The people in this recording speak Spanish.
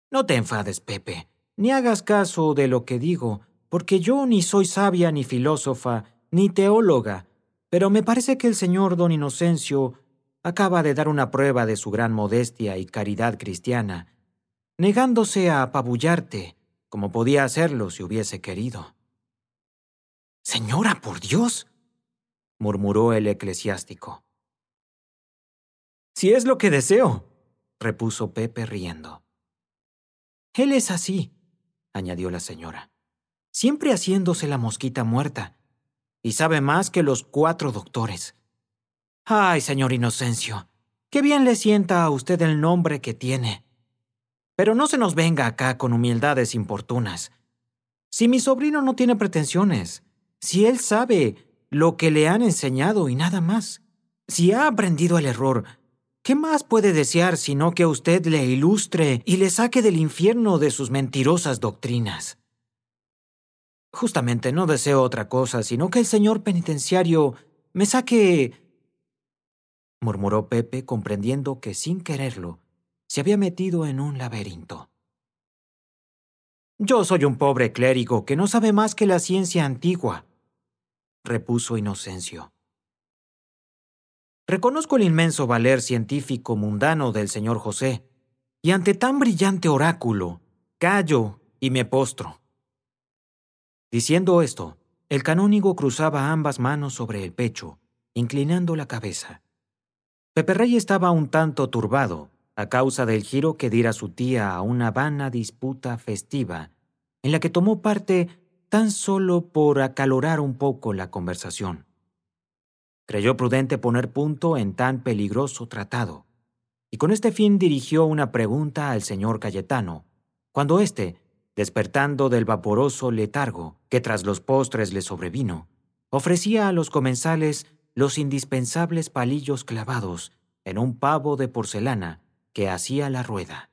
No te enfades, Pepe, ni hagas caso de lo que digo, porque yo ni soy sabia ni filósofa, ni teóloga, pero me parece que el señor don Inocencio acaba de dar una prueba de su gran modestia y caridad cristiana, negándose a apabullarte, como podía hacerlo si hubiese querido. «Señora, por Dios», murmuró el eclesiástico. «Si es lo que deseo», repuso Pepe riendo. «Él es así», añadió la señora, «siempre haciéndose la mosquita muerta, y sabe más que los 4 doctores. Ay, señor Inocencio, qué bien le sienta a usted el nombre que tiene. Pero no se nos venga acá con humildades importunas. Si mi sobrino no tiene pretensiones, si él sabe lo que le han enseñado y nada más, si ha aprendido el error, ¿qué más puede desear sino que usted le ilustre y le saque del infierno de sus mentirosas doctrinas? Justamente no deseo otra cosa sino que el señor penitenciario me saque, murmuró Pepe, comprendiendo que sin quererlo se había metido en un laberinto. «Yo soy un pobre clérigo que no sabe más que la ciencia antigua», repuso Inocencio. «Reconozco el inmenso valer científico mundano del señor José, y ante tan brillante oráculo, callo y me postro». Diciendo esto, el canónigo cruzaba ambas manos sobre el pecho, inclinando la cabeza. Peperrey estaba un tanto turbado a causa del giro que diera su tía a una vana disputa festiva, en la que tomó parte tan solo por acalorar un poco la conversación. Creyó prudente poner punto en tan peligroso tratado, y con este fin dirigió una pregunta al señor Cayetano, cuando éste, despertando del vaporoso letargo que tras los postres le sobrevino, ofrecía a los comensales los indispensables palillos clavados en un pavo de porcelana que hacía la rueda.